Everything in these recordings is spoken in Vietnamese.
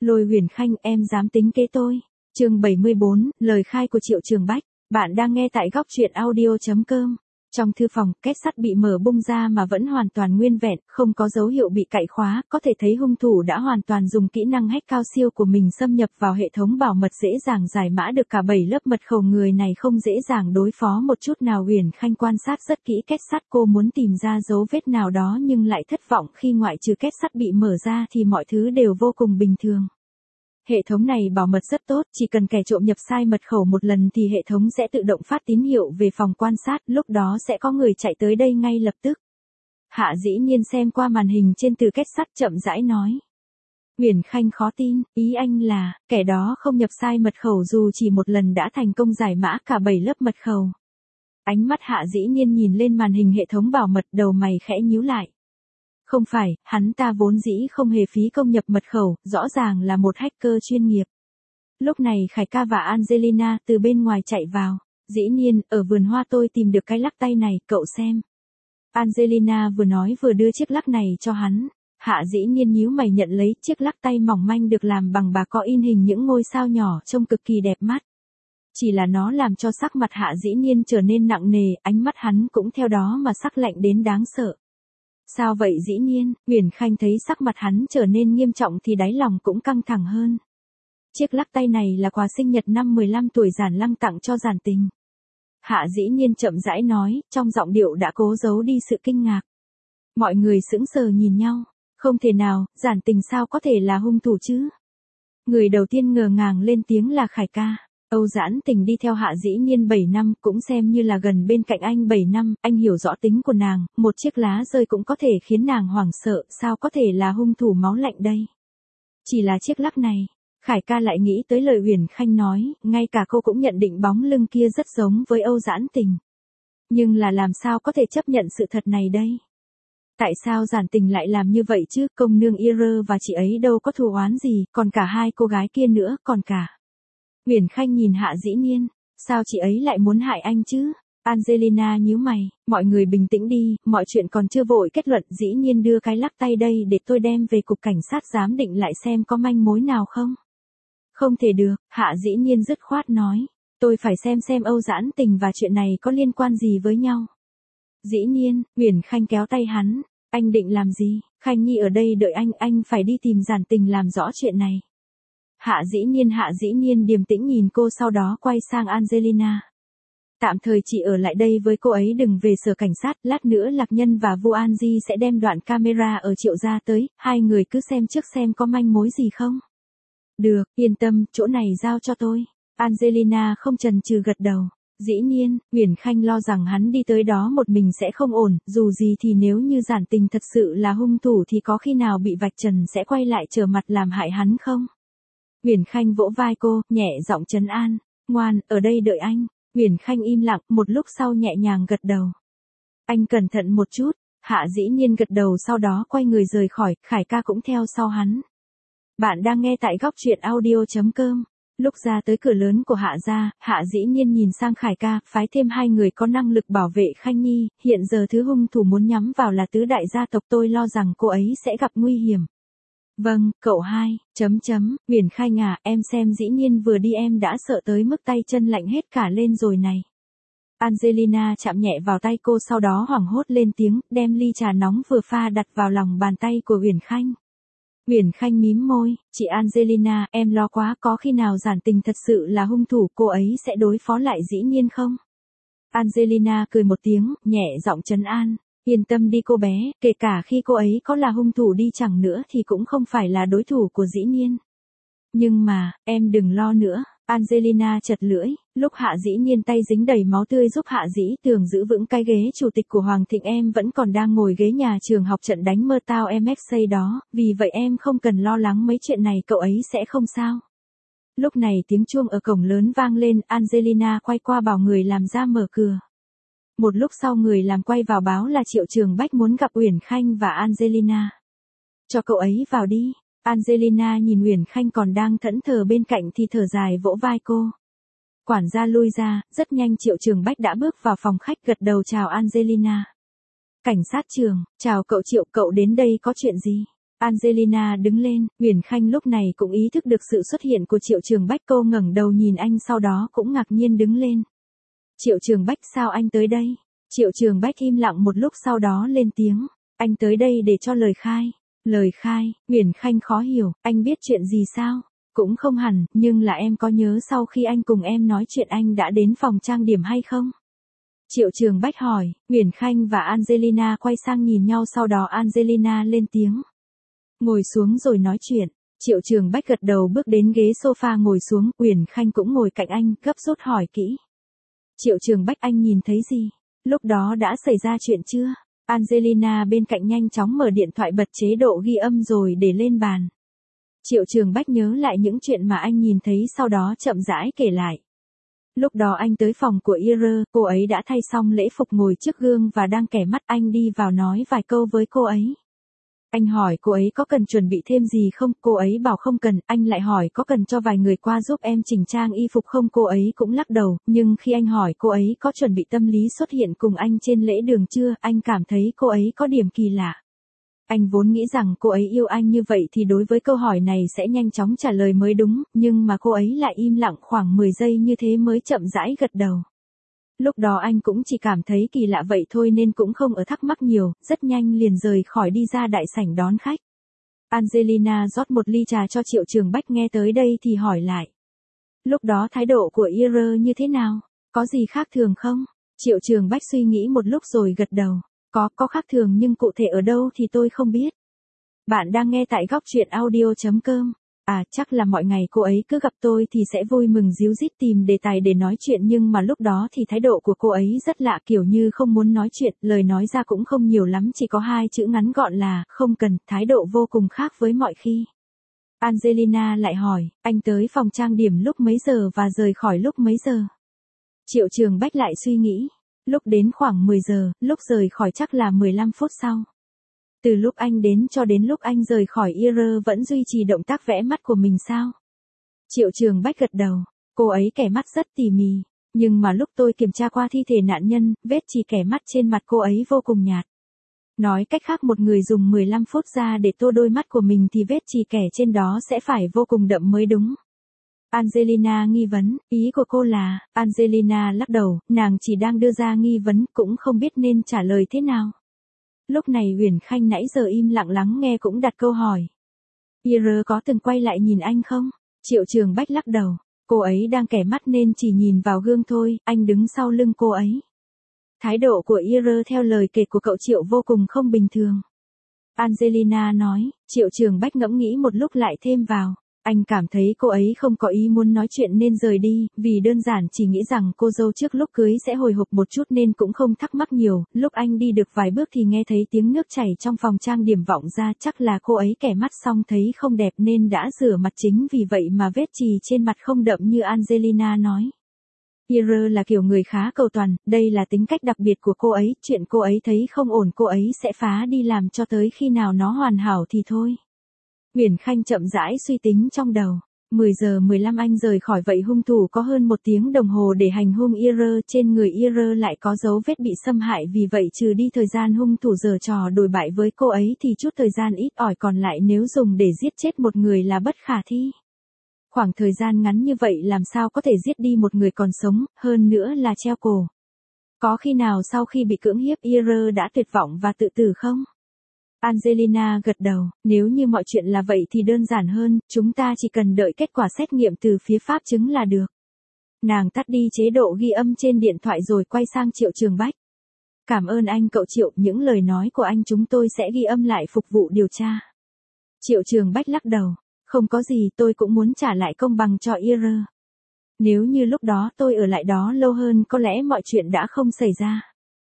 Lôi Huyền Khanh, em dám tính kế tôi. Chương 74, lời khai của Triệu Trường Bách. Bạn đang nghe tại góc truyện audio.com. Trong thư phòng, két sắt bị mở bung ra mà vẫn hoàn toàn nguyên vẹn, không có dấu hiệu bị cạy khóa, có thể thấy hung thủ đã hoàn toàn dùng kỹ năng hack cao siêu của mình xâm nhập vào hệ thống bảo mật, dễ dàng giải mã được cả 7 lớp mật khẩu. Người này không dễ dàng đối phó một chút nào. Huyền Khanh quan sát rất kỹ két sắt, cô muốn tìm ra dấu vết nào đó nhưng lại thất vọng khi ngoại trừ két sắt bị mở ra thì mọi thứ đều vô cùng bình thường. Hệ thống này bảo mật rất tốt, chỉ cần kẻ trộm nhập sai mật khẩu một lần thì hệ thống sẽ tự động phát tín hiệu về phòng quan sát, lúc đó sẽ có người chạy tới đây ngay lập tức. Hạ Dĩ Nhiên xem qua màn hình trên từ két sắt chậm rãi nói. Huyền Khanh khó tin, ý anh là, kẻ đó không nhập sai mật khẩu dù chỉ một lần đã thành công giải mã cả 7 lớp mật khẩu. Ánh mắt Hạ Dĩ Nhiên nhìn lên màn hình hệ thống bảo mật, đầu mày khẽ nhíu lại. Không phải, hắn ta vốn dĩ không hề phí công nhập mật khẩu, rõ ràng là một hacker chuyên nghiệp. Lúc này Khải Ca và Angelina từ bên ngoài chạy vào. Dĩ Nhiên, ở vườn hoa tôi tìm được cái lắc tay này, cậu xem. Angelina vừa nói vừa đưa chiếc lắc này cho hắn. Hạ Dĩ Nhiên nhíu mày nhận lấy chiếc lắc tay mỏng manh được làm bằng bạc có in hình những ngôi sao nhỏ, trông cực kỳ đẹp mắt. Chỉ là nó làm cho sắc mặt Hạ Dĩ Nhiên trở nên nặng nề, ánh mắt hắn cũng theo đó mà sắc lạnh đến đáng sợ. Sao vậy Dĩ Nhiên? Huyền Khanh thấy sắc mặt hắn trở nên nghiêm trọng thì đáy lòng cũng căng thẳng hơn. Chiếc lắc tay này là quà sinh nhật năm 15 tuổi Giản Lăng tặng cho Giản Tình. Hạ Dĩ Nhiên chậm rãi nói, trong giọng điệu đã cố giấu đi sự kinh ngạc. Mọi người sững sờ nhìn nhau. Không thể nào, Giản Tình sao có thể là hung thủ chứ? Người đầu tiên ngờ ngàng lên tiếng là Khải Ca. Âu Giản Tình đi theo Hạ Dĩ Nhiên 7 năm, cũng xem như là gần bên cạnh anh 7 năm, anh hiểu rõ tính của nàng, một chiếc lá rơi cũng có thể khiến nàng hoảng sợ, sao có thể là hung thủ máu lạnh đây? Chỉ là chiếc lắc này, Khải Ca lại nghĩ tới lời Huyền Khanh nói, ngay cả cô cũng nhận định bóng lưng kia rất giống với Âu Giản Tình. Nhưng là làm sao có thể chấp nhận sự thật này đây? Tại sao Giản Tình lại làm như vậy chứ? Công nương Ira và chị ấy đâu có thù oán gì, còn cả hai cô gái kia nữa, còn cả. Huyền Khanh nhìn Hạ Dĩ Nhiên, sao chị ấy lại muốn hại anh chứ? Angelina nhíu mày, mọi người bình tĩnh đi, mọi chuyện còn chưa vội kết luận. Dĩ Nhiên đưa cái lắc tay đây để tôi đem về cục cảnh sát giám định lại xem có manh mối nào không. Không thể được, Hạ Dĩ Nhiên dứt khoát nói, tôi phải xem Âu Giản Tình và chuyện này có liên quan gì với nhau. Dĩ Nhiên, Huyền Khanh kéo tay hắn, anh định làm gì? Khanh Nhi ở đây đợi anh phải đi tìm Giản Tình làm rõ chuyện này. Hạ Dĩ Nhiên điềm tĩnh nhìn cô, sau đó quay sang Angelina. Tạm thời chị ở lại đây với cô ấy, đừng về sở cảnh sát, lát nữa Lạc Nhân và Vu An Di sẽ đem đoạn camera ở Triệu gia tới, hai người cứ xem trước xem có manh mối gì không. Được, yên tâm, chỗ này giao cho tôi. Angelina không chần chừ gật đầu. Dĩ Nhiên, Huyền Khanh lo rằng hắn đi tới đó một mình sẽ không ổn, dù gì thì nếu như Giản Tình thật sự là hung thủ thì có khi nào bị vạch trần sẽ quay lại trở mặt làm hại hắn không? Huyền Khanh vỗ vai cô, nhẹ giọng trấn an, ngoan, ở đây đợi anh. Huyền Khanh im lặng, một lúc sau nhẹ nhàng gật đầu. Anh cẩn thận một chút. Hạ Dĩ Nhiên gật đầu, sau đó quay người rời khỏi, Khải Ca cũng theo sau hắn. Bạn đang nghe tại góc truyện audio.com. Lúc ra tới cửa lớn của Hạ gia, Hạ Dĩ Nhiên nhìn sang Khải Ca, phái thêm 2 người có năng lực bảo vệ Khanh Nhi, hiện giờ thứ hung thủ muốn nhắm vào là tứ đại gia tộc, tôi lo rằng cô ấy sẽ gặp nguy hiểm. Vâng, cậu hai, Huyền Khanh à, em xem Dĩ Nhiên vừa đi em đã sợ tới mức tay chân lạnh hết cả lên rồi này. Angelina chạm nhẹ vào tay cô, sau đó hoảng hốt lên tiếng, đem ly trà nóng vừa pha đặt vào lòng bàn tay của Huyền Khanh. Huyền Khanh mím môi, chị Angelina, em lo quá, có khi nào Giản Tình thật sự là hung thủ, cô ấy sẽ đối phó lại Dĩ Nhiên không? Angelina cười một tiếng, nhẹ giọng trấn an. Yên tâm đi cô bé, kể cả khi cô ấy có là hung thủ đi chẳng nữa thì cũng không phải là đối thủ của Dĩ Nhiên. Nhưng mà, em đừng lo nữa. Angelina chật lưỡi, lúc Hạ Dĩ Nhiên tay dính đầy máu tươi giúp Hạ Dĩ Tường giữ vững cái ghế chủ tịch của Hoàng Thịnh, em vẫn còn đang ngồi ghế nhà trường học trận đánh mơ tao MXA đó, vì vậy em không cần lo lắng mấy chuyện này, cậu ấy sẽ không sao. Lúc này tiếng chuông ở cổng lớn vang lên, Angelina quay qua bảo người làm ra mở cửa. Một lúc sau người làm quay vào báo là Triệu Trường Bách muốn gặp Huyền Khanh và Angelina. Cho cậu ấy vào đi. Angelina nhìn Huyền Khanh còn đang thẫn thờ bên cạnh thì thở dài vỗ vai cô. Quản gia lui ra, rất nhanh Triệu Trường Bách đã bước vào phòng khách, gật đầu chào Angelina. Cảnh sát trưởng, chào cậu Triệu, cậu đến đây có chuyện gì? Angelina đứng lên, Uyển Khanh lúc này cũng ý thức được sự xuất hiện của Triệu Trường Bách, cô ngẩng đầu nhìn anh sau đó cũng ngạc nhiên đứng lên. Triệu Trường Bách, sao anh tới đây? Triệu Trường Bách im lặng một lúc sau đó lên tiếng, anh tới đây để cho lời khai. Lời khai, Uyển Khanh khó hiểu, anh biết chuyện gì sao? Cũng không hẳn, nhưng là em có nhớ sau khi anh cùng em nói chuyện anh đã đến phòng trang điểm hay không? Triệu Trường Bách hỏi, Uyển Khanh và Angelina quay sang nhìn nhau sau đó Angelina lên tiếng. Ngồi xuống rồi nói chuyện. Triệu Trường Bách gật đầu bước đến ghế sofa ngồi xuống, Uyển Khanh cũng ngồi cạnh anh, gấp rút hỏi kỹ. Triệu Trường Bách, anh nhìn thấy gì? Lúc đó đã xảy ra chuyện chưa? Angelina bên cạnh nhanh chóng mở điện thoại bật chế độ ghi âm rồi để lên bàn. Triệu Trường Bách nhớ lại những chuyện mà anh nhìn thấy sau đó chậm rãi kể lại. Lúc đó anh tới phòng của Ira, cô ấy đã thay xong lễ phục ngồi trước gương và đang kẻ mắt, anh đi vào nói vài câu với cô ấy. Anh hỏi cô ấy có cần chuẩn bị thêm gì không, cô ấy bảo không cần, anh lại hỏi có cần cho vài người qua giúp em chỉnh trang y phục không, cô ấy cũng lắc đầu, nhưng khi anh hỏi cô ấy có chuẩn bị tâm lý xuất hiện cùng anh trên lễ đường chưa, anh cảm thấy cô ấy có điểm kỳ lạ. Anh vốn nghĩ rằng cô ấy yêu anh như vậy thì đối với câu hỏi này sẽ nhanh chóng trả lời mới đúng, nhưng mà cô ấy lại im lặng khoảng 10 giây như thế mới chậm rãi gật đầu. Lúc đó anh cũng chỉ cảm thấy kỳ lạ vậy thôi nên cũng không ở thắc mắc nhiều, rất nhanh liền rời khỏi đi ra đại sảnh đón khách. Angelina rót một ly trà cho Triệu Trường Bách, nghe tới đây thì hỏi lại. Lúc đó thái độ của Ira như thế nào? Có gì khác thường không? Triệu Trường Bách suy nghĩ một lúc rồi gật đầu. Có khác thường nhưng cụ thể ở đâu thì tôi không biết. Bạn đang nghe tại góc truyện audio.com. À, chắc là mọi ngày cô ấy cứ gặp tôi thì sẽ vui mừng ríu rít tìm đề tài để nói chuyện, nhưng mà lúc đó thì thái độ của cô ấy rất lạ, kiểu như không muốn nói chuyện, lời nói ra cũng không nhiều lắm, chỉ có 2 chữ ngắn gọn là không cần, thái độ vô cùng khác với mọi khi. Angelina lại hỏi, anh tới phòng trang điểm lúc mấy giờ và rời khỏi lúc mấy giờ? Triệu Trường Bách lại suy nghĩ. Lúc đến khoảng 10 giờ, lúc rời khỏi chắc là 15 phút sau. Từ lúc anh đến cho đến lúc anh rời khỏi Ira vẫn duy trì động tác vẽ mắt của mình sao? Triệu Trường Bách gật đầu. Cô ấy kẻ mắt rất tỉ mỉ. Nhưng mà lúc tôi kiểm tra qua thi thể nạn nhân, vết chì kẻ mắt trên mặt cô ấy vô cùng nhạt. Nói cách khác, một người dùng 15 phút ra để tô đôi mắt của mình thì vết chì kẻ trên đó sẽ phải vô cùng đậm mới đúng. Angelina nghi vấn, ý của cô là, Angelina lắc đầu, nàng chỉ đang đưa ra nghi vấn, cũng không biết nên trả lời thế nào. Lúc này Uyển Khanh nãy giờ im lặng lắng nghe cũng đặt câu hỏi. Ira có từng quay lại nhìn anh không? Triệu Trường Bách lắc đầu, cô ấy đang kẻ mắt nên chỉ nhìn vào gương thôi, anh đứng sau lưng cô ấy. Thái độ của Ira theo lời kể của cậu Triệu vô cùng không bình thường. Angelina nói, Triệu Trường Bách ngẫm nghĩ một lúc lại thêm vào. Anh cảm thấy cô ấy không có ý muốn nói chuyện nên rời đi, vì đơn giản chỉ nghĩ rằng cô dâu trước lúc cưới sẽ hồi hộp một chút nên cũng không thắc mắc nhiều. Lúc anh đi được vài bước thì nghe thấy tiếng nước chảy trong phòng trang điểm vọng ra, chắc là cô ấy kẻ mắt xong thấy không đẹp nên đã rửa mặt, chính vì vậy mà vết chì trên mặt không đậm như Angelina nói. Ira là kiểu người khá cầu toàn, đây là tính cách đặc biệt của cô ấy, chuyện cô ấy thấy không ổn cô ấy sẽ phá đi làm cho tới khi nào nó hoàn hảo thì thôi. Uyển Khanh chậm rãi suy tính trong đầu. 10 giờ 15 anh rời khỏi, vậy hung thủ có hơn 1 tiếng đồng hồ để hành hung Ira, trên người Ira lại có dấu vết bị xâm hại, vì vậy trừ đi thời gian hung thủ giở trò đồi bại với cô ấy thì chút thời gian ít ỏi còn lại nếu dùng để giết chết một người là bất khả thi. Khoảng thời gian ngắn như vậy làm sao có thể giết đi một người còn sống, hơn nữa là treo cổ. Có khi nào sau khi bị cưỡng hiếp Ira đã tuyệt vọng và tự tử không? Angelina gật đầu, nếu như mọi chuyện là vậy thì đơn giản hơn, chúng ta chỉ cần đợi kết quả xét nghiệm từ phía pháp chứng là được. Nàng tắt đi chế độ ghi âm trên điện thoại rồi quay sang Triệu Trường Bách. Cảm ơn anh cậu Triệu, những lời nói của anh chúng tôi sẽ ghi âm lại phục vụ điều tra. Triệu Trường Bách lắc đầu, không có gì, tôi cũng muốn trả lại công bằng cho Ira. Nếu như lúc đó tôi ở lại đó lâu hơn có lẽ mọi chuyện đã không xảy ra.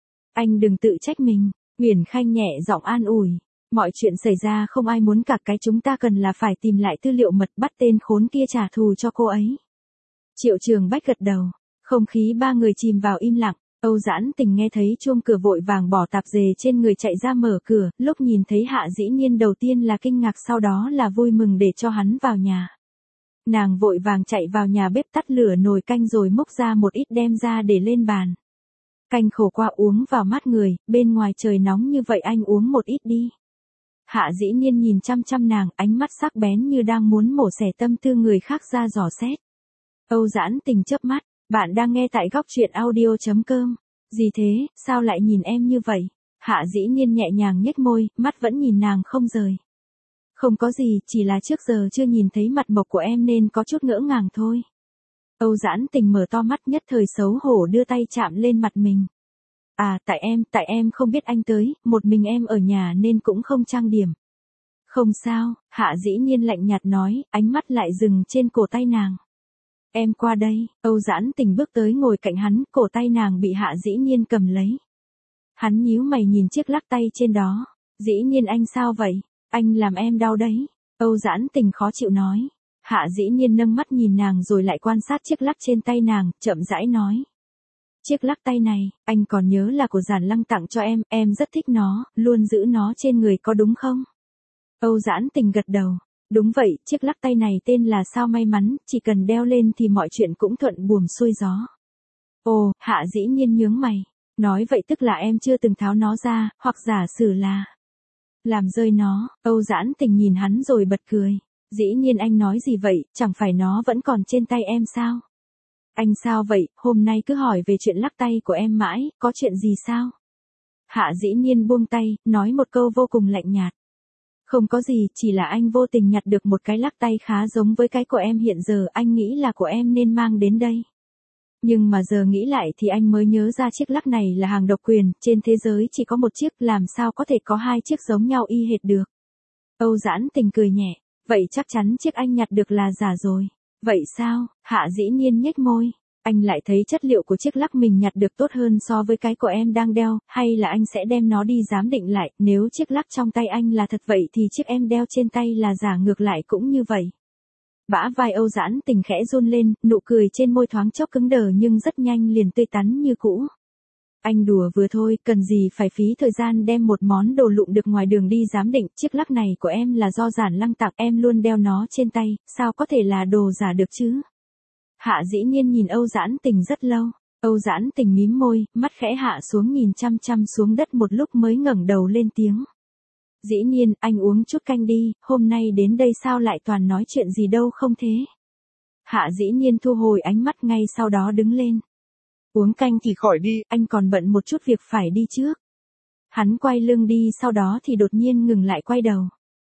Anh đừng tự trách mình, Uyển Khanh nhẹ giọng an ủi. Mọi chuyện xảy ra không ai muốn cả, cái chúng ta cần là phải tìm lại tư liệu mật, bắt tên khốn kia trả thù cho cô ấy. Triệu Trường Bách gật đầu, không khí ba người chìm vào im lặng. Âu Giãn Tình nghe thấy chuông cửa vội vàng bỏ tạp dề trên người chạy ra mở cửa, lúc nhìn thấy Hạ Dĩ Nhiên đầu tiên là kinh ngạc sau đó là vui mừng để cho hắn vào nhà. Nàng vội vàng chạy vào nhà bếp tắt lửa nồi canh rồi múc ra một ít đem ra để lên bàn. Canh khổ qua uống vào mát người, bên ngoài trời nóng như vậy anh uống một ít đi. Hạ Dĩ Nhiên nhìn chăm chăm nàng, ánh mắt sắc bén như đang muốn mổ xẻ tâm tư người khác ra dò xét. Âu Giãn Tình chớp mắt, bạn đang nghe tại góc truyện audio.com. Gì thế, sao lại nhìn em như vậy? Hạ Dĩ Nhiên nhẹ nhàng nhếch môi, mắt vẫn nhìn nàng không rời. Không có gì, chỉ là trước giờ chưa nhìn thấy mặt mộc của em nên có chút ngỡ ngàng thôi. Âu Giãn Tình mở to mắt, nhất thời xấu hổ đưa tay chạm lên mặt mình. À, tại em không biết anh tới, một mình em ở nhà nên cũng không trang điểm. Không sao, Hạ Dĩ Nhiên lạnh nhạt nói, ánh mắt lại dừng trên cổ tay nàng. Em qua đây, Âu Giãn Tình bước tới ngồi cạnh hắn, cổ tay nàng bị Hạ Dĩ Nhiên cầm lấy. Hắn nhíu mày nhìn chiếc lắc tay trên đó. Dĩ Nhiên anh sao vậy? Anh làm em đau đấy. Âu Giãn Tình khó chịu nói. Hạ Dĩ Nhiên nâng mắt nhìn nàng rồi lại quan sát chiếc lắc trên tay nàng, chậm rãi nói. Chiếc lắc tay này, anh còn nhớ là của Giản Lăng tặng cho em rất thích nó, luôn giữ nó trên người có đúng không? Âu Giãn Tình gật đầu. Đúng vậy, chiếc lắc tay này tên là sao may mắn, chỉ cần đeo lên thì mọi chuyện cũng thuận buồm xuôi gió. Ồ, Hạ Dĩ Nhiên nhướng mày. Nói vậy tức là em chưa từng tháo nó ra, hoặc giả sử là làm rơi nó. Âu Giãn Tình nhìn hắn rồi bật cười. Dĩ Nhiên anh nói gì vậy, chẳng phải nó vẫn còn trên tay em sao? Anh sao vậy, hôm nay cứ hỏi về chuyện lắc tay của em mãi, có chuyện gì sao? Hạ Dĩ Nhiên buông tay, nói một câu vô cùng lạnh nhạt. Không có gì, chỉ là anh vô tình nhặt được một cái lắc tay khá giống với cái của em hiện giờ, anh nghĩ là của em nên mang đến đây. Nhưng mà giờ nghĩ lại thì anh mới nhớ ra chiếc lắc này là hàng độc quyền, trên thế giới chỉ có một chiếc, làm sao có thể có hai chiếc giống nhau y hệt được. Âu Giãn Tình cười nhẹ, vậy chắc chắn chiếc anh nhặt được là giả rồi. Vậy sao? Hạ Dĩ Nhiên nhếch môi. Anh lại thấy chất liệu của chiếc lắc mình nhặt được tốt hơn so với cái của em đang đeo, hay là anh sẽ đem nó đi giám định lại, nếu chiếc lắc trong tay anh là thật vậy thì chiếc em đeo trên tay là giả ngược lại cũng như vậy. Bả vai Âu Giãn Tình khẽ run lên, nụ cười trên môi thoáng chốc cứng đờ nhưng rất nhanh liền tươi tắn như cũ. Anh đùa vừa thôi, cần gì phải phí thời gian đem một món đồ lụm được ngoài đường đi giám định, chiếc lắc này của em là do Giản Lăng tặng, em luôn đeo nó trên tay, sao có thể là đồ giả được chứ? Hạ Dĩ Nhiên nhìn Âu Giãn Tình rất lâu. Âu Giãn Tình mím môi, mắt khẽ hạ xuống nhìn chăm chăm xuống đất một lúc mới ngẩng đầu lên tiếng. Dĩ Nhiên, anh uống chút canh đi, hôm nay đến đây sao lại toàn nói chuyện gì đâu không thế? Hạ Dĩ Nhiên thu hồi ánh mắt ngay sau đó đứng lên. Uống canh thì khỏi đi, anh còn bận một chút việc phải đi trước. Hắn quay lưng đi sau đó thì đột nhiên ngừng lại quay đầu.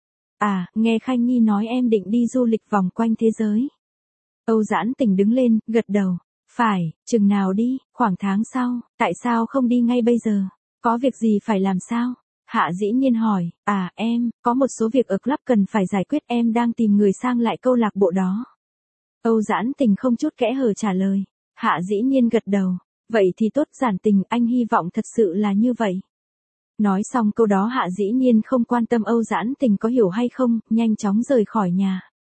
À, nghe Khanh Nhi nói em định đi du lịch vòng quanh thế giới. Âu Giãn Tình đứng lên, gật đầu. Phải, chừng nào đi, khoảng tháng sau, tại sao không đi ngay bây giờ? Có việc gì phải làm sao? Hạ Dĩ Nhiên hỏi, à em, có một số việc ở club cần phải giải quyết, em đang tìm người sang lại câu lạc bộ đó. Âu Giãn Tình không chút kẽ hở trả lời. Hạ Dĩ Nhiên gật đầu. Vậy thì tốt, Giản Tình, anh hy vọng thật sự là như vậy. Nói xong câu đó Hạ Dĩ Nhiên không quan tâm Âu Giãn Tình có hiểu hay không, nhanh chóng rời khỏi nhà.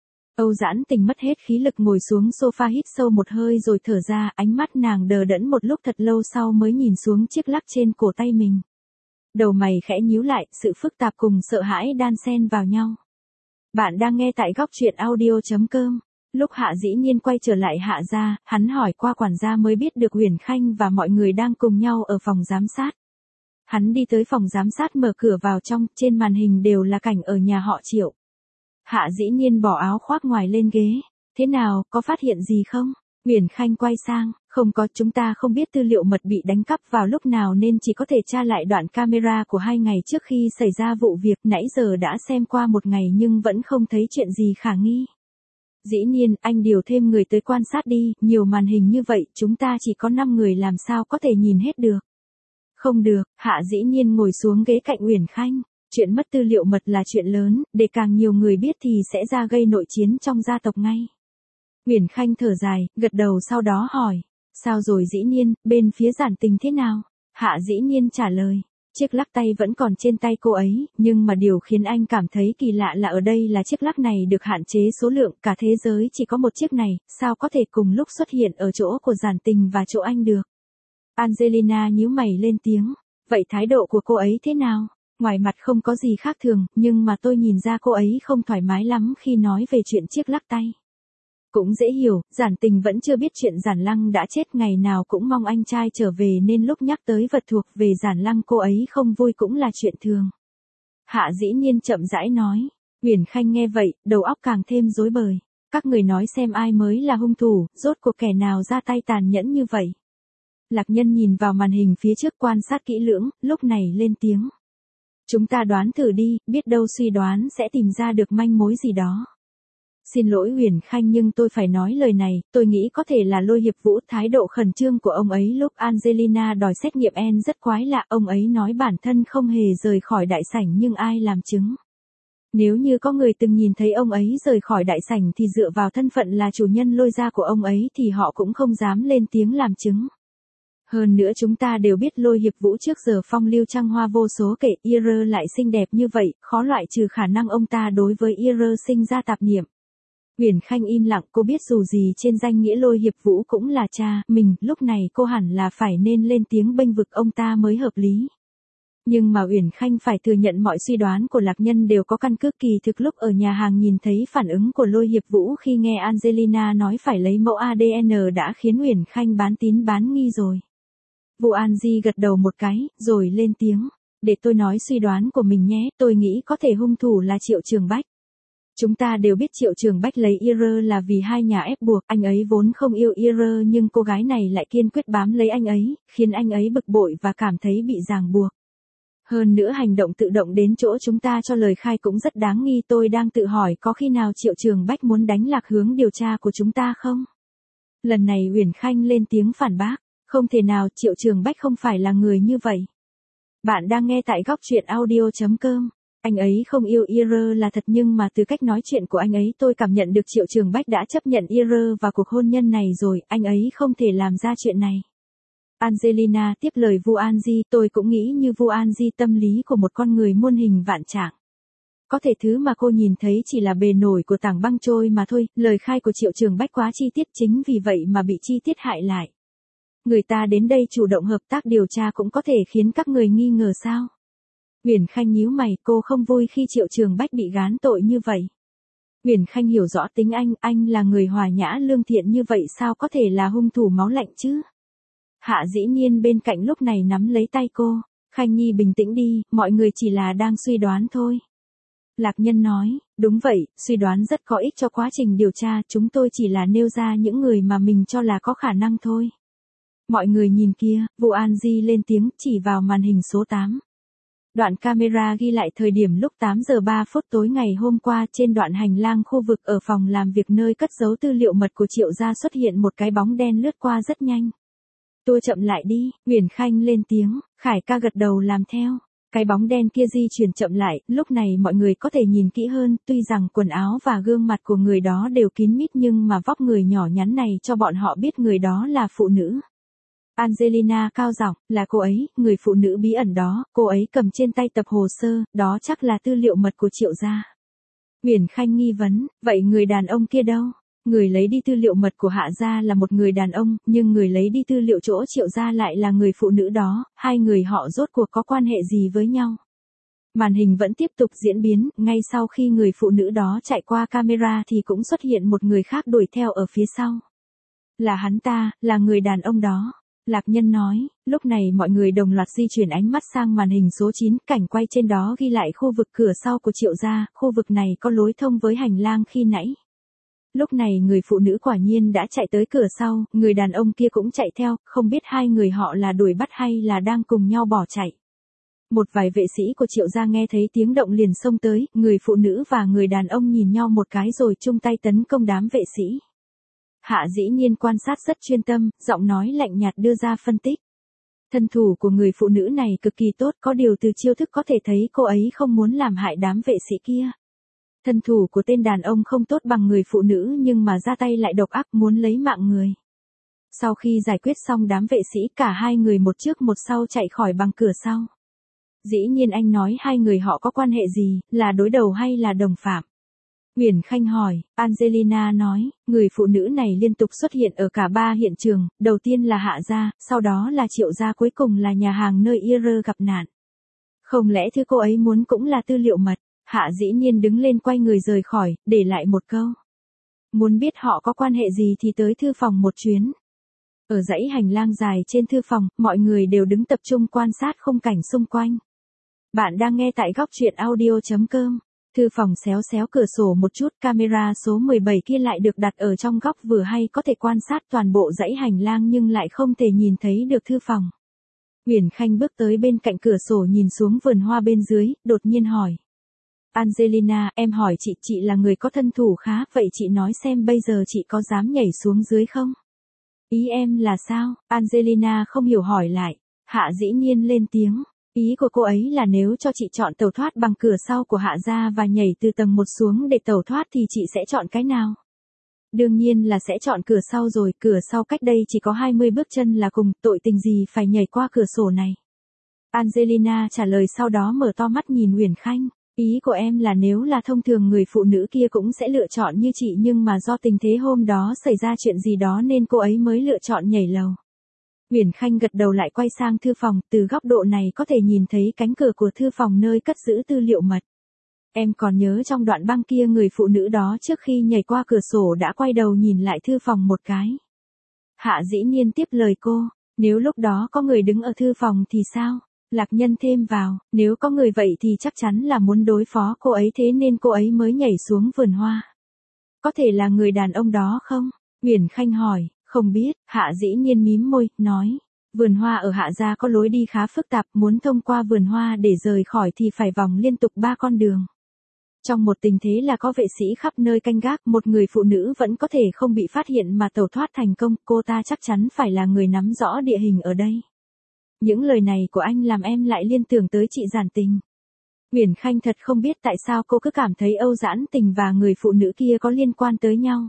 Âu Giãn Tình mất hết khí lực ngồi xuống sofa hít sâu một hơi rồi thở ra, ánh mắt nàng đờ đẫn một lúc thật lâu sau mới nhìn xuống chiếc lắc trên cổ tay mình. Đầu mày khẽ nhíu lại, sự phức tạp cùng sợ hãi đan xen vào nhau. Bạn đang nghe tại góc truyện audio.com. Lúc Hạ Dĩ Nhiên quay trở lại Hạ gia, hắn hỏi qua quản gia mới biết được Huyền Khanh và mọi người đang cùng nhau ở phòng giám sát. Hắn đi tới phòng giám sát mở cửa vào trong, trên màn hình đều là cảnh ở nhà họ Triệu. Hạ Dĩ Nhiên bỏ áo khoác ngoài lên ghế. Thế nào, có phát hiện gì không? Huyền Khanh quay sang, không có, chúng ta không biết tư liệu mật bị đánh cắp vào lúc nào nên chỉ có thể tra lại đoạn camera của 2 ngày trước khi xảy ra vụ việc, nãy giờ đã xem qua 1 ngày nhưng vẫn không thấy chuyện gì khả nghi. Dĩ Nhiên, anh điều thêm người tới quan sát đi, nhiều màn hình như vậy, chúng ta chỉ có 5 người làm sao có thể nhìn hết được. Không được, Hạ Dĩ Nhiên ngồi xuống ghế cạnh Uyển Khanh. Chuyện mất tư liệu mật là chuyện lớn, để càng nhiều người biết thì sẽ ra gây nội chiến trong gia tộc ngay. Uyển Khanh thở dài, gật đầu sau đó hỏi. Sao rồi Dĩ Nhiên, bên phía Giản Tình thế nào? Hạ Dĩ Nhiên trả lời. Chiếc lắc tay vẫn còn trên tay cô ấy, nhưng mà điều khiến anh cảm thấy kỳ lạ là ở đây là chiếc lắc này được hạn chế số lượng, cả thế giới chỉ có một chiếc này, sao có thể cùng lúc xuất hiện ở chỗ của Giản Tình và chỗ anh được? Angelina nhíu mày lên tiếng. Vậy thái độ của cô ấy thế nào? Ngoài mặt không có gì khác thường, nhưng mà tôi nhìn ra cô ấy không thoải mái lắm khi nói về chuyện chiếc lắc tay. Cũng dễ hiểu, Giản Tình vẫn chưa biết chuyện Giản Lăng đã chết, ngày nào cũng mong anh trai trở về nên lúc nhắc tới vật thuộc về Giản Lăng cô ấy không vui cũng là chuyện thường. Hạ Dĩ Nhiên chậm rãi nói. Uyển Khanh nghe vậy, đầu óc càng thêm rối bời. Các người nói xem ai mới là hung thủ, rốt cuộc kẻ nào ra tay tàn nhẫn như vậy. Lạc Nhân nhìn vào màn hình phía trước quan sát kỹ lưỡng, lúc này lên tiếng. Chúng ta đoán thử đi, biết đâu suy đoán sẽ tìm ra được manh mối gì đó. Xin lỗi Uyển Khanh nhưng tôi phải nói lời này, tôi nghĩ có thể là Lôi Hiệp Vũ. Thái độ khẩn trương của ông ấy lúc Angelina đòi xét nghiệm N rất quái lạ, ông ấy nói bản thân không hề rời khỏi đại sảnh nhưng ai làm chứng. Nếu như có người từng nhìn thấy ông ấy rời khỏi đại sảnh thì dựa vào thân phận là chủ nhân Lôi gia của ông ấy thì họ cũng không dám lên tiếng làm chứng. Hơn nữa chúng ta đều biết Lôi Hiệp Vũ trước giờ phong lưu trăng hoa vô số kể, Ir lại xinh đẹp như vậy, khó loại trừ khả năng ông ta đối với Ir sinh ra tạp niệm. Uyển Khanh im lặng, cô biết dù gì trên danh nghĩa Lôi Hiệp Vũ cũng là cha mình, lúc này cô hẳn là phải nên lên tiếng bênh vực ông ta mới hợp lý. Nhưng mà Uyển Khanh phải thừa nhận mọi suy đoán của Lạc Nhân đều có căn cứ. Kỳ thực lúc ở nhà hàng nhìn thấy phản ứng của Lôi Hiệp Vũ khi nghe Angelina nói phải lấy mẫu ADN đã khiến Uyển Khanh bán tín bán nghi rồi. Vu An Di gật đầu một cái, rồi lên tiếng. Để tôi nói suy đoán của mình nhé, tôi nghĩ có thể hung thủ là Triệu Trường Bách. Chúng ta đều biết Triệu Trường Bách lấy Ir là vì hai nhà ép buộc, anh ấy vốn không yêu Ir nhưng cô gái này lại kiên quyết bám lấy anh ấy, khiến anh ấy bực bội và cảm thấy bị ràng buộc. Hơn nữa hành động tự động đến chỗ chúng ta cho lời khai cũng rất đáng nghi, tôi đang tự hỏi có khi nào Triệu Trường Bách muốn đánh lạc hướng điều tra của chúng ta không? Lần này Uyển Khanh lên tiếng phản bác, không thể nào, Triệu Trường Bách không phải là người như vậy. Bạn đang nghe tại góc truyện audio.com. Anh ấy không yêu Ir là thật nhưng mà từ cách nói chuyện của anh ấy tôi cảm nhận được Triệu Trường Bách đã chấp nhận Ir vào cuộc hôn nhân này rồi, anh ấy không thể làm ra chuyện này. Angelina tiếp lời Vu An Di, tôi cũng nghĩ như Vu An Di, tâm lý của một con người muôn hình vạn trạng. Có thể thứ mà cô nhìn thấy chỉ là bề nổi của tảng băng trôi mà thôi, lời khai của Triệu Trường Bách quá chi tiết chính vì vậy mà bị chi tiết hại lại. Người ta đến đây chủ động hợp tác điều tra cũng có thể khiến các người nghi ngờ sao? Uyển Khanh nhíu mày, cô không vui khi Triệu Trường Bách bị gán tội như vậy. Uyển Khanh hiểu rõ tính anh là người hòa nhã lương thiện như vậy sao có thể là hung thủ máu lạnh chứ? Hạ Dĩ Nhiên bên cạnh lúc này nắm lấy tay cô, Khanh Nhi bình tĩnh đi, mọi người chỉ là đang suy đoán thôi. Lạc Nhân nói, đúng vậy, suy đoán rất có ích cho quá trình điều tra, chúng tôi chỉ là nêu ra những người mà mình cho là có khả năng thôi. Mọi người nhìn kia, Vu An Di lên tiếng chỉ vào màn hình số 8. Đoạn camera ghi lại thời điểm lúc 8 giờ 3 phút tối ngày hôm qua trên đoạn hành lang khu vực ở phòng làm việc nơi cất giấu tư liệu mật của Triệu gia xuất hiện một cái bóng đen lướt qua rất nhanh. Tôi chậm lại đi, Uyển Khanh lên tiếng, Khải ca gật đầu làm theo. Cái bóng đen kia di chuyển chậm lại, lúc này mọi người có thể nhìn kỹ hơn, tuy rằng quần áo và gương mặt của người đó đều kín mít nhưng mà vóc người nhỏ nhắn này cho bọn họ biết người đó là phụ nữ. Angelina cao giọng, là cô ấy, người phụ nữ bí ẩn đó, cô ấy cầm trên tay tập hồ sơ, đó chắc là tư liệu mật của Triệu gia. Uyển Khanh nghi vấn, vậy người đàn ông kia đâu? Người lấy đi tư liệu mật của Hạ gia là một người đàn ông, nhưng người lấy đi tư liệu chỗ Triệu gia lại là người phụ nữ đó, hai người họ rốt cuộc có quan hệ gì với nhau? Màn hình vẫn tiếp tục diễn biến, ngay sau khi người phụ nữ đó chạy qua camera thì cũng xuất hiện một người khác đuổi theo ở phía sau. Là hắn ta, là người đàn ông đó. Lạc Nhân nói, lúc này mọi người đồng loạt di chuyển ánh mắt sang màn hình số 9, cảnh quay trên đó ghi lại khu vực cửa sau của Triệu gia, khu vực này có lối thông với hành lang khi nãy. Lúc này người phụ nữ quả nhiên đã chạy tới cửa sau, người đàn ông kia cũng chạy theo, không biết hai người họ là đuổi bắt hay là đang cùng nhau bỏ chạy. Một vài vệ sĩ của Triệu gia nghe thấy tiếng động liền xông tới, người phụ nữ và người đàn ông nhìn nhau một cái rồi chung tay tấn công đám vệ sĩ. Hạ Dĩ Nhiên quan sát rất chuyên tâm, giọng nói lạnh nhạt đưa ra phân tích. Thân thủ của người phụ nữ này cực kỳ tốt, có điều từ chiêu thức có thể thấy cô ấy không muốn làm hại đám vệ sĩ kia. Thân thủ của tên đàn ông không tốt bằng người phụ nữ nhưng mà ra tay lại độc ác muốn lấy mạng người. Sau khi giải quyết xong đám vệ sĩ cả hai người một trước một sau chạy khỏi bằng cửa sau. Dĩ Nhiên anh nói hai người họ có quan hệ gì, là đối đầu hay là đồng phạm? Uyển Khanh hỏi, Angelina nói, người phụ nữ này liên tục xuất hiện ở cả ba hiện trường, đầu tiên là Hạ gia, sau đó là Triệu gia, cuối cùng là nhà hàng nơi Ir gặp nạn. Không lẽ thứ cô ấy muốn cũng là tư liệu mật? Hạ Dĩ Nhiên đứng lên quay người rời khỏi, để lại một câu. Muốn biết họ có quan hệ gì thì tới thư phòng một chuyến. Ở dãy hành lang dài trên thư phòng, mọi người đều đứng tập trung quan sát khung cảnh xung quanh. Bạn đang nghe tại góc truyện audio.com. Thư phòng xéo xéo cửa sổ một chút, camera số 17 kia lại được đặt ở trong góc vừa hay có thể quan sát toàn bộ dãy hành lang nhưng lại không thể nhìn thấy được thư phòng. Uyển Khanh bước tới bên cạnh cửa sổ nhìn xuống vườn hoa bên dưới, đột nhiên hỏi. Angelina, em hỏi chị là người có thân thủ khá, vậy chị nói xem bây giờ chị có dám nhảy xuống dưới không? Ý em là sao? Angelina không hiểu hỏi lại. Hạ Dĩ Nhiên lên tiếng. Ý của cô ấy là nếu cho chị chọn tẩu thoát bằng cửa sau của Hạ gia và nhảy từ tầng 1 xuống để tẩu thoát thì chị sẽ chọn cái nào? Đương nhiên là sẽ chọn cửa sau rồi, cửa sau cách đây chỉ có 20 bước chân là cùng, tội tình gì phải nhảy qua cửa sổ này. Angelina trả lời sau đó mở to mắt nhìn Uyển Khanh. Ý của em là nếu là thông thường người phụ nữ kia cũng sẽ lựa chọn như chị nhưng mà do tình thế hôm đó xảy ra chuyện gì đó nên cô ấy mới lựa chọn nhảy lầu. Uyển Khanh gật đầu lại quay sang thư phòng, từ góc độ này có thể nhìn thấy cánh cửa của thư phòng nơi cất giữ tư liệu mật. Em còn nhớ trong đoạn băng kia người phụ nữ đó trước khi nhảy qua cửa sổ đã quay đầu nhìn lại thư phòng một cái. Hạ Dĩ Nhiên tiếp lời cô, nếu lúc đó có người đứng ở thư phòng thì sao? Lạc Nhân thêm vào, nếu có người vậy thì chắc chắn là muốn đối phó cô ấy thế nên cô ấy mới nhảy xuống vườn hoa. Có thể là người đàn ông đó không? Uyển Khanh hỏi. Không biết, Hạ Dĩ Nhiên mím môi, nói. Vườn hoa ở Hạ gia có lối đi khá phức tạp, muốn thông qua vườn hoa để rời khỏi thì phải vòng liên tục 3 con đường. Trong một tình thế là có vệ sĩ khắp nơi canh gác, một người phụ nữ vẫn có thể không bị phát hiện mà tẩu thoát thành công, cô ta chắc chắn phải là người nắm rõ địa hình ở đây. Những lời này của anh làm em lại liên tưởng tới chị Giản Tình. Uyển Khanh thật không biết tại sao cô cứ cảm thấy Âu Giãn Tình và người phụ nữ kia có liên quan tới nhau.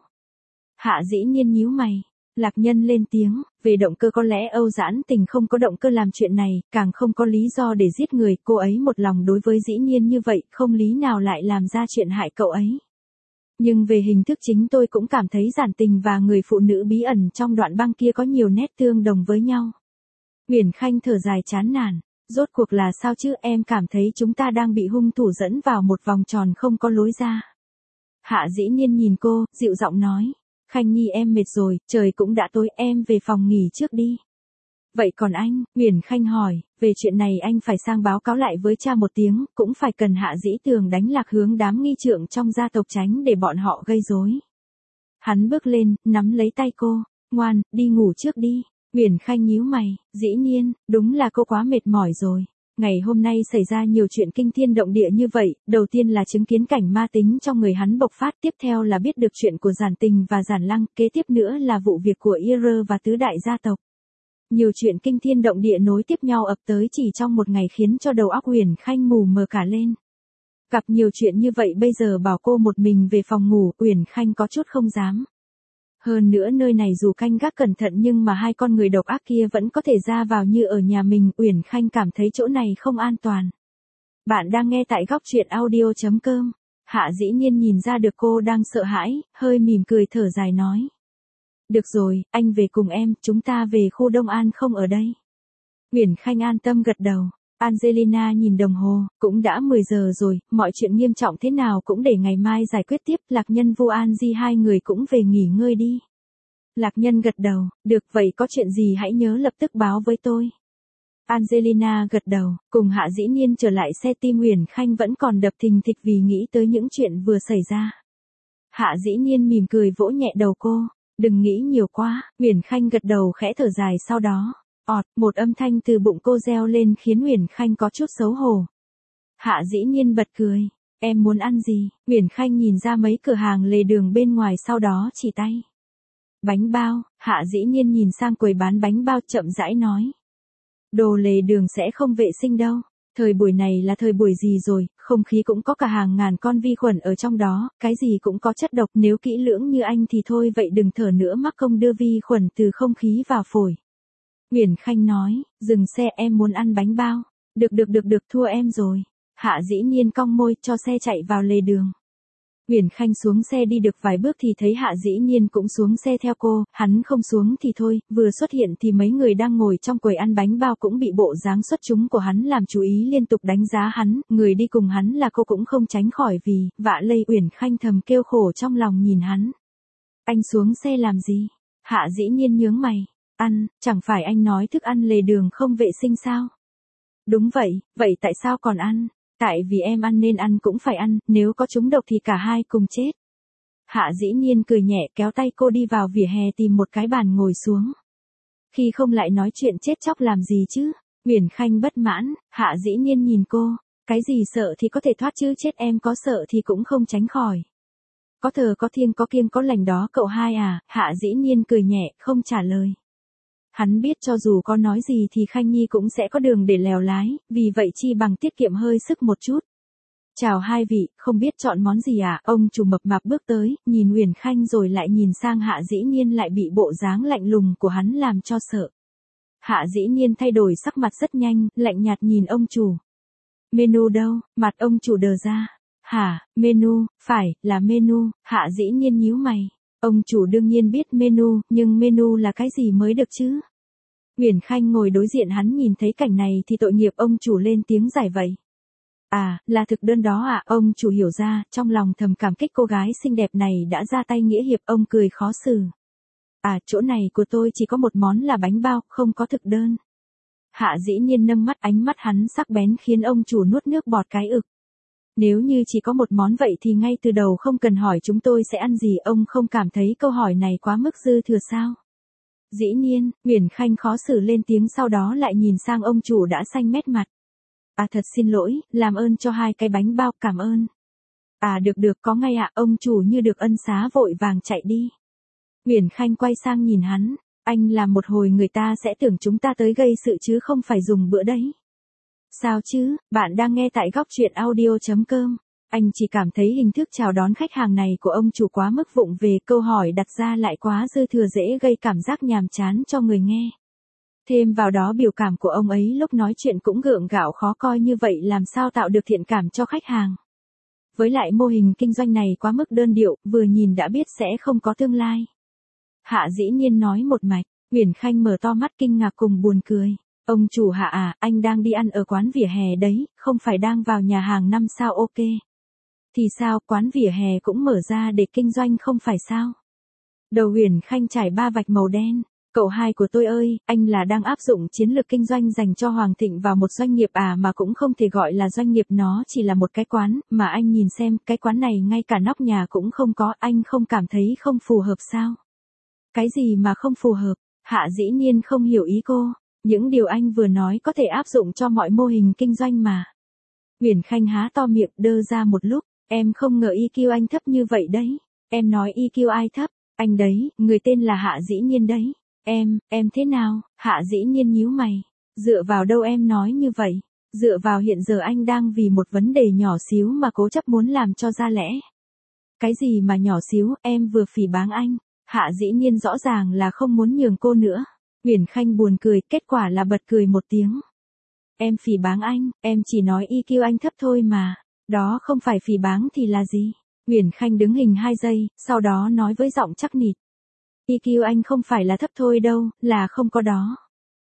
Hạ Dĩ Nhiên nhíu mày. Lạc Nhân lên tiếng, về động cơ có lẽ Âu Giãn Tình không có động cơ làm chuyện này, càng không có lý do để giết người, cô ấy một lòng đối với Dĩ Nhiên như vậy, không lý nào lại làm ra chuyện hại cậu ấy. Nhưng về hình thức chính tôi cũng cảm thấy Giản Tình và người phụ nữ bí ẩn trong đoạn băng kia có nhiều nét tương đồng với nhau. Uyển Khanh thở dài chán nản, rốt cuộc là sao chứ, em cảm thấy chúng ta đang bị hung thủ dẫn vào một vòng tròn không có lối ra. Hạ Dĩ Nhiên nhìn cô, dịu giọng nói. Khanh Nhi em mệt rồi, trời cũng đã tối, em về phòng nghỉ trước đi. Vậy còn anh, Uyển Khanh hỏi, về chuyện này anh phải sang báo cáo lại với cha một tiếng, cũng phải cần Hạ Dĩ Tường đánh lạc hướng đám nghi trượng trong gia tộc tránh để bọn họ gây rối. Hắn bước lên, nắm lấy tay cô, ngoan, đi ngủ trước đi. Uyển Khanh nhíu mày, Dĩ Nhiên, đúng là cô quá mệt mỏi rồi. Ngày hôm nay xảy ra nhiều chuyện kinh thiên động địa như vậy, đầu tiên là chứng kiến cảnh ma tính trong người hắn bộc phát, tiếp theo là biết được chuyện của Giản Tình và Giản Lăng, kế tiếp nữa là vụ việc của Ir và tứ đại gia tộc. Nhiều chuyện kinh thiên động địa nối tiếp nhau ập tới chỉ trong một ngày khiến cho đầu óc Uyển Khanh mù mờ cả lên. Gặp nhiều chuyện như vậy bây giờ bảo cô một mình về phòng ngủ, Uyển Khanh có chút không dám. Hơn nữa nơi này dù canh gác cẩn thận nhưng mà hai con người độc ác kia vẫn có thể ra vào như ở nhà mình, Uyển Khanh cảm thấy chỗ này không an toàn. Bạn đang nghe tại góc truyện audio.com. Hạ Dĩ Nhiên nhìn ra được cô đang sợ hãi, hơi mỉm cười thở dài nói. Được rồi, anh về cùng em, chúng ta về khu Đông An không ở đây. Uyển Khanh an tâm gật đầu. Angelina nhìn đồng hồ, cũng đã 10 giờ rồi, mọi chuyện nghiêm trọng thế nào cũng để ngày mai giải quyết tiếp, Lạc Nhân Vu An Di hai người cũng về nghỉ ngơi đi. Lạc Nhân gật đầu, được vậy có chuyện gì hãy nhớ lập tức báo với tôi. Angelina gật đầu, cùng Hạ Dĩ Nhiên trở lại xe, tim Uyển Khanh vẫn còn đập thình thịch vì nghĩ tới những chuyện vừa xảy ra. Hạ Dĩ Nhiên mỉm cười vỗ nhẹ đầu cô, đừng nghĩ nhiều quá, Uyển Khanh gật đầu khẽ thở dài sau đó. Một âm thanh từ bụng cô reo lên khiến Uyển Khanh có chút xấu hổ. Hạ Dĩ Nhiên bật cười, em muốn ăn gì? Uyển Khanh nhìn ra mấy cửa hàng lề đường bên ngoài sau đó chỉ tay. Bánh bao, Hạ Dĩ Nhiên nhìn sang quầy bán bánh bao chậm rãi nói. Đồ lề đường sẽ không vệ sinh đâu. Thời buổi này là thời buổi gì rồi, không khí cũng có cả hàng ngàn con vi khuẩn ở trong đó, cái gì cũng có chất độc, nếu kỹ lưỡng như anh thì thôi vậy đừng thở nữa mắc công đưa vi khuẩn từ không khí vào phổi. Uyển Khanh nói, dừng xe em muốn ăn bánh bao. Được, thua em rồi. Hạ Dĩ Nhiên cong môi cho xe chạy vào lề đường. Uyển Khanh xuống xe đi được vài bước thì thấy Hạ Dĩ Nhiên cũng xuống xe theo cô, hắn không xuống thì thôi, vừa xuất hiện thì mấy người đang ngồi trong quầy ăn bánh bao cũng bị bộ dáng xuất chúng của hắn làm chú ý liên tục đánh giá hắn, người đi cùng hắn là cô cũng không tránh khỏi vì, vạ lây Uyển Khanh thầm kêu khổ trong lòng nhìn hắn. Anh xuống xe làm gì? Hạ Dĩ Nhiên nhướng mày. Ăn, chẳng phải anh nói thức ăn lề đường không vệ sinh sao? Đúng vậy, vậy tại sao còn ăn? Tại vì em ăn nên ăn cũng phải ăn, nếu có trúng độc thì cả hai cùng chết. Hạ Dĩ Nhiên cười nhẹ kéo tay cô đi vào vỉa hè tìm một cái bàn ngồi xuống. Khi không lại nói chuyện chết chóc làm gì chứ? Uyển Khanh bất mãn, Hạ Dĩ Nhiên nhìn cô, cái gì sợ thì có thể thoát chứ chết em có sợ thì cũng không tránh khỏi. Có thờ có thiêng có kiêng có lành đó cậu hai à, Hạ Dĩ Nhiên cười nhẹ, không trả lời. Hắn biết cho dù có nói gì thì Khanh Nhi cũng sẽ có đường để lèo lái, vì vậy chi bằng tiết kiệm hơi sức một chút. Chào hai vị, không biết chọn món gì à? Ông chủ mập mạp bước tới, nhìn Uyển Khanh rồi lại nhìn sang Hạ Dĩ Nhiên lại bị bộ dáng lạnh lùng của hắn làm cho sợ. Hạ Dĩ Nhiên thay đổi sắc mặt rất nhanh, lạnh nhạt nhìn ông chủ. Menu đâu? Mặt ông chủ đờ ra. Hả, menu, phải, là menu, Hạ Dĩ Nhiên nhíu mày. Ông chủ đương nhiên biết menu, nhưng menu là cái gì mới được chứ? Uyển Khanh ngồi đối diện hắn nhìn thấy cảnh này thì tội nghiệp ông chủ lên tiếng giải vậy. À, là thực đơn đó à, ông chủ hiểu ra, trong lòng thầm cảm kích cô gái xinh đẹp này đã ra tay nghĩa hiệp, ông cười khó xử. À, chỗ này của tôi chỉ có một món là bánh bao, không có thực đơn. Hạ Dĩ Nhiên nâng mắt, ánh mắt hắn sắc bén khiến ông chủ nuốt nước bọt cái ực. Nếu như chỉ có một món vậy thì ngay từ đầu không cần hỏi chúng tôi sẽ ăn gì, ông không cảm thấy câu hỏi này quá mức dư thừa sao? Dĩ nhiên, Uyển Khanh khó xử lên tiếng sau đó lại nhìn sang ông chủ đã xanh mét mặt. À thật xin lỗi, làm ơn cho 2 cái bánh bao, cảm ơn. À được có ngay ạ, ông chủ như được ân xá vội vàng chạy đi. Uyển Khanh quay sang nhìn hắn, anh làm một hồi người ta sẽ tưởng chúng ta tới gây sự chứ không phải dùng bữa đấy. Sao chứ, bạn đang nghe tại góc truyện audio.com. Anh chỉ cảm thấy hình thức chào đón khách hàng này của ông chủ quá mức vụng về, câu hỏi đặt ra lại quá dư thừa dễ gây cảm giác nhàm chán cho người nghe. Thêm vào đó biểu cảm của ông ấy lúc nói chuyện cũng gượng gạo khó coi như vậy làm sao tạo được thiện cảm cho khách hàng. Với lại mô hình kinh doanh này quá mức đơn điệu, vừa nhìn đã biết sẽ không có tương lai. Hạ Dĩ Nhiên nói một mạch, Uyển Khanh mở to mắt kinh ngạc cùng buồn cười. Ông chủ Hạ à, anh đang đi ăn ở quán vỉa hè đấy, không phải đang vào nhà hàng 5 sao ok. Thì sao, quán vỉa hè cũng mở ra để kinh doanh không phải sao? Đầu Uyển Khanh trải 3 vạch màu đen. Cậu hai của tôi ơi, anh là đang áp dụng chiến lược kinh doanh dành cho Hoàng Thịnh vào một doanh nghiệp à, mà cũng không thể gọi là doanh nghiệp, nó chỉ là một cái quán, mà anh nhìn xem, cái quán này ngay cả nóc nhà cũng không có, anh không cảm thấy không phù hợp sao? Cái gì mà không phù hợp? Hạ Dĩ Nhiên không hiểu ý cô, những điều anh vừa nói có thể áp dụng cho mọi mô hình kinh doanh mà. Uyển Khanh há to miệng đơ ra một lúc, em không ngờ EQ anh thấp như vậy đấy. Em nói EQ ai thấp? Anh đấy, người tên là Hạ Dĩ Nhiên đấy. Em thế nào? Hạ Dĩ Nhiên nhíu mày. Dựa vào đâu em nói như vậy? Dựa vào hiện giờ anh đang vì một vấn đề nhỏ xíu mà cố chấp muốn làm cho ra lẽ. Cái gì mà nhỏ xíu, em vừa phỉ báng anh. Hạ Dĩ Nhiên rõ ràng là không muốn nhường cô nữa. Uyển Khanh buồn cười, kết quả là bật cười một tiếng. Em phỉ báng anh, em chỉ nói EQ anh thấp thôi mà. Đó không phải phỉ báng thì là gì? Uyển Khanh đứng hình 2 giây, sau đó nói với giọng chắc nịch. EQ anh không phải là thấp thôi đâu, là không có đó.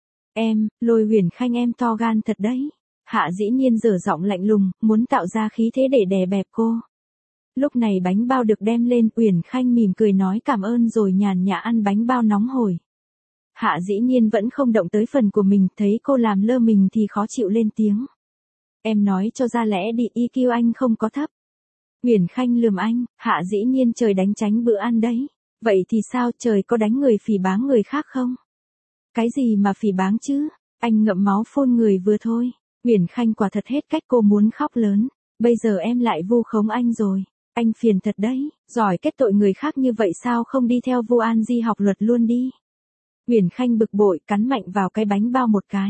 Lôi Uyển Khanh em to gan thật đấy. Hạ Dĩ Nhiên giở giọng lạnh lùng, muốn tạo ra khí thế để đè bẹp cô. Lúc này bánh bao được đem lên, Uyển Khanh mỉm cười nói cảm ơn rồi nhàn nhã ăn bánh bao nóng hổi. Hạ Dĩ Nhiên vẫn không động tới phần của mình, thấy cô làm lơ mình thì khó chịu lên tiếng. Em nói cho ra lẽ đi, EQ anh không có thấp. Uyển Khanh lườm anh, Hạ Dĩ Nhiên trời đánh tránh bữa ăn đấy. Vậy thì sao, trời có đánh người phỉ báng người khác không? Cái gì mà phỉ báng chứ? Anh ngậm máu phun người vừa thôi. Uyển Khanh quả thật hết cách, cô muốn khóc lớn. Bây giờ em lại vu khống anh rồi. Anh phiền thật đấy, giỏi kết tội người khác như vậy sao không đi theo Vu An Di học luật luôn đi. Uyển Khanh bực bội cắn mạnh vào cái bánh bao một cái.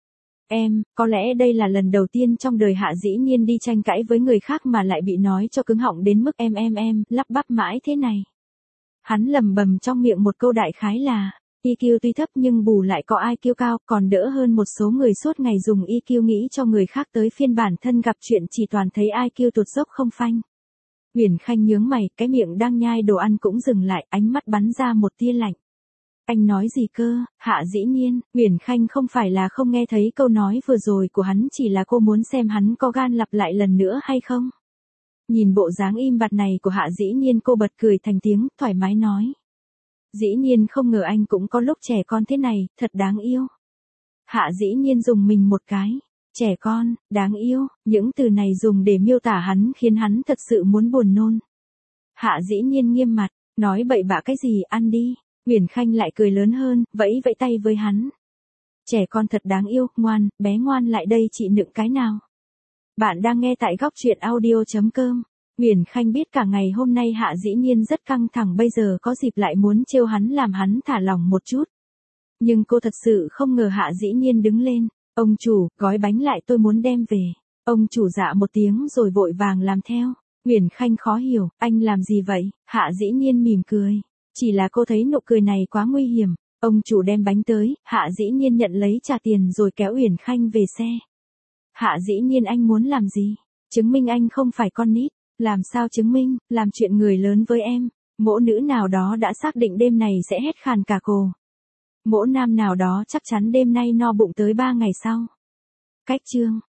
Có lẽ đây là lần đầu tiên trong đời Hạ Dĩ Nhiên đi tranh cãi với người khác mà lại bị nói cho cứng họng đến mức lắp bắp mãi thế này. Hắn lầm bầm trong miệng một câu đại khái là, EQ tuy thấp nhưng bù lại có IQ cao, còn đỡ hơn một số người suốt ngày dùng EQ nghĩ cho người khác tới phiên bản thân gặp chuyện chỉ toàn thấy IQ tụt dốc không phanh. Uyển Khanh nhướng mày, cái miệng đang nhai đồ ăn cũng dừng lại, ánh mắt bắn ra một tia lạnh. Anh nói gì cơ? Hạ Dĩ Nhiên, Uyển Khanh không phải là không nghe thấy câu nói vừa rồi của hắn, chỉ là cô muốn xem hắn có gan lặp lại lần nữa hay không. Nhìn bộ dáng im bặt này của Hạ Dĩ Nhiên, cô bật cười thành tiếng, thoải mái nói. Dĩ Nhiên không ngờ anh cũng có lúc trẻ con thế này, thật đáng yêu. Hạ Dĩ Nhiên dùng mình một cái. Trẻ con, đáng yêu, những từ này dùng để miêu tả hắn khiến hắn thật sự muốn buồn nôn. Hạ Dĩ Nhiên nghiêm mặt, nói bậy bạ cái gì, ăn đi. Uyển Khanh lại cười lớn hơn, vẫy vẫy tay với hắn. Trẻ con thật đáng yêu, ngoan, bé ngoan lại đây chị nựng cái nào. Bạn đang nghe tại góc truyện audio.com. Uyển Khanh biết cả ngày hôm nay Hạ Dĩ Nhiên rất căng thẳng, bây giờ có dịp lại muốn trêu hắn làm hắn thả lỏng một chút. Nhưng cô thật sự không ngờ Hạ Dĩ Nhiên đứng lên. Ông chủ, gói bánh lại tôi muốn đem về. Ông chủ dạ một tiếng rồi vội vàng làm theo. Uyển Khanh khó hiểu, anh làm gì vậy? Hạ Dĩ Nhiên mỉm cười. Chỉ là cô thấy nụ cười này quá nguy hiểm. Ông chủ đem bánh tới, Hạ Dĩ Nhiên nhận lấy trả tiền rồi kéo Uyển Khanh về xe. Hạ Dĩ Nhiên, anh muốn làm gì? Chứng minh anh không phải con nít. Làm sao chứng minh? Làm chuyện người lớn với em. Mỗ nữ nào đó đã xác định đêm này sẽ hét khàn cả cổ. Mỗ nam nào đó chắc chắn đêm nay no bụng tới 3 ngày sau. Cách chương